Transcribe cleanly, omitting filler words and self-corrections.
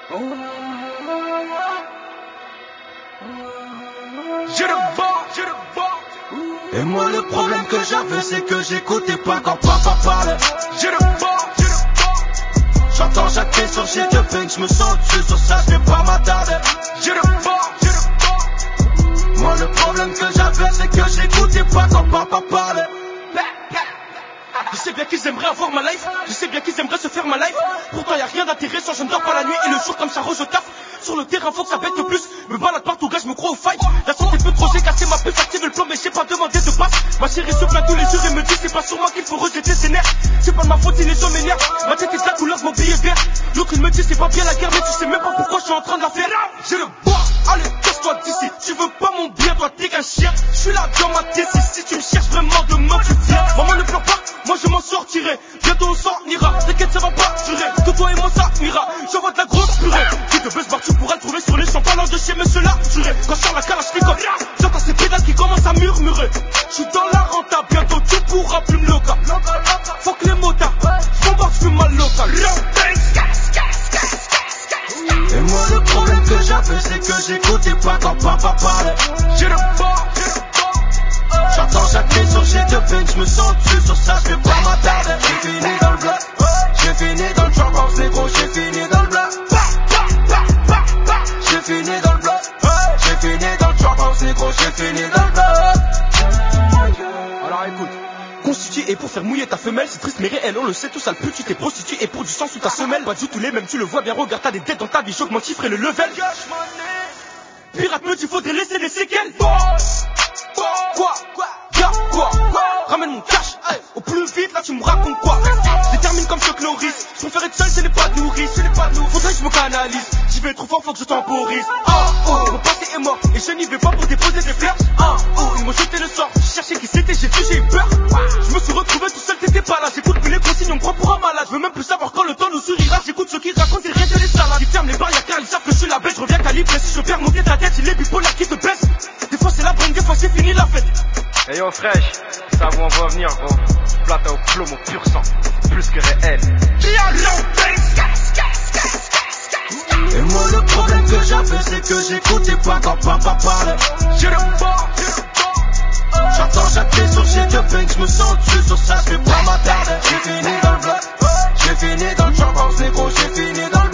Et moi le problème que j'avais c'est que j'écoutais pas quand papa parlait. J'entends chaque question, j'ai de peine, j'me sens dessus, sur ça j'vais pas m'attarder. Moi le problème que j'avais c'est que j'écoutais pas quand papa parlait. Je sais bien qu'ils aimeraient avoir ma life, je sais bien qu'ils aimeraient se faire ma life. Pourtant y'a rien d'intéressant, je ne dors pas la nuit et le jour comme ça je taffe. Sur le terrain faut que ça bête de plus, me balade partout gars, je me crois au fight. La santé peut trop, j'ai cassé ma puce, active le plan mais j'ai pas demandé de passe. Ma chérie se plaint tous les jours et me dit c'est pas sur moi qu'il faut rejeter ses nerfs. C'est pas de ma faute si les hommes m'énervent, ma tête est de la couleur de mon billet vert. L'autre il me dit c'est pas bien la guerre mais tu sais même pas pourquoi je suis en train de la faire. J'ai le bois, allez casse-toi d'ici, tu veux pas mon bien, toi t'es qu'un chien. Je suis là dans ma tête, si tu me cherches vraiment demain tu viens. Maman ne pleure pas, moi je m'en sortirai, bientôt on s'en ira. T'inquiète ça va pas durer, que toi et moi ça ira. J'envoie de la grosse purée, qui de buzz bar tu pourras le trouver sur les champs parlant de chez monsieur là duré. Quand je sors la kalachnikov, j'entends ces pédales qui commencent à murmurer. Je suis dans la renta, bientôt tu pourras plus me loca. Faut que les motards, j'm'embarque, j'fume ma local. Et moi le problème que j'avais c'est que j'écoutais pas quand papa parlait. J'entends chaque question, j'ai de peine, j'me sens dessus, sur ça j'vais pas m'attarder. J'ai fini dans le bloc, j'ai fini dans le trap house négro, j'ai fini dans le bloc. J'ai fini dans le bloc, j'ai fini dans le trap house négro, j'ai fini dans le bloc. Alors écoute, constitué et pour faire mouiller ta femelle, c'est triste mais réel, on le sait tout ça le pute, tu t'es prostitué et pour du sang sous ta semelle. Pas du tout les mêmes, tu le vois bien, regarde t'as des dettes dans ta vie, j'augmente chiffre et le level. Pirate meute, il faudrait laisser des séquelles. Quoi ramène mon cash, au plus vite là tu me racontes quoi. Je détermine comme Chuck Norris, je préfère être seul, ce n'est pas nourrice. Faudrait que je me canalise, j'y vais trop fort, faut que je temporise. Mon passé est mort et je n'y vais pas pour déposer des fleurs. Ils m'ont jeté le sort, j'ai cherché qui c'était, j'ai vu, j'ai eu peur. Je me suis retrouvé tout seul, t'étais pas là. J'écoute plus les consignes, on me prend pour un malade. Je veux même plus savoir quand le temps nous sourira. J'écoute ceux qui racontent et rien que les salades. Ils ferment les barrières car ils savent que je suis la bête. Je reviens calibré, si je perds monter ta tête, il est bipolaire qui te baisse. Des fois c'est la brain, des fois c'est fini la fête. Hey yo fraîche, ça va on va venir gros. Plata au plomo pur sang, c'est plus que réel. Et moi le problème que j'avais c'est que j'écoutais pas quand papa parlait. J'entends chaque question, j'ai de peine, j'me sens dessus, sur ça j'vais pas m'attarder. J'ai fini dans le bloc, j'ai fini dans le trap house négro, j'ai fini dans le